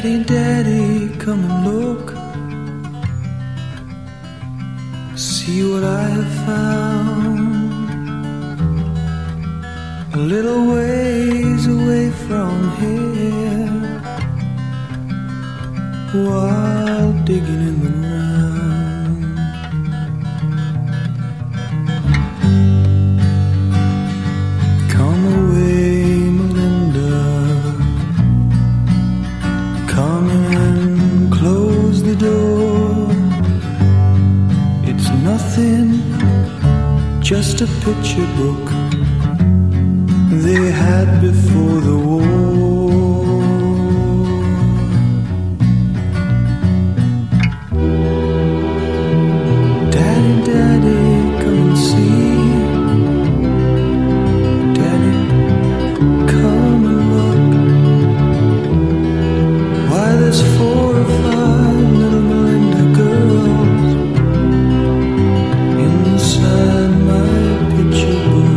Daddy, Daddy, come and look. See what I have found. A little ways away from here, while digging in the ground. Come away, Melinda. Come and close the door. It's nothing, just a picture book they had before the war. Daddy, Daddy, come and see. Daddy, come and look. Why, there's 4 or 5 little Melinda girls inside my picture book.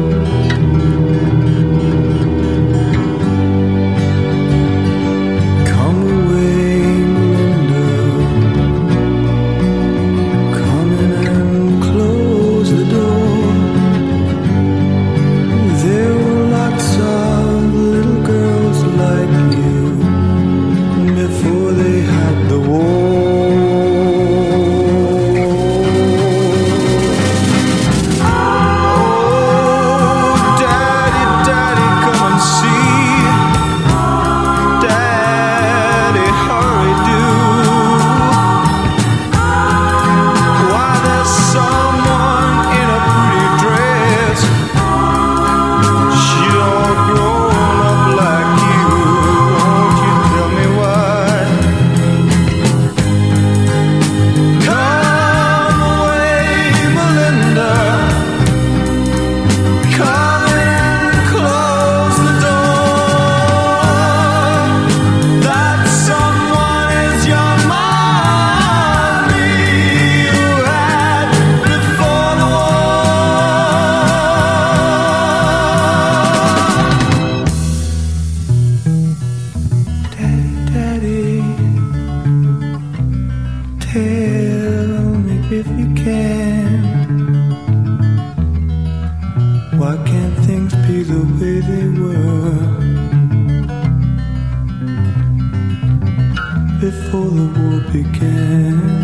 Tell me if you can, why can't things be the way they were before the war began?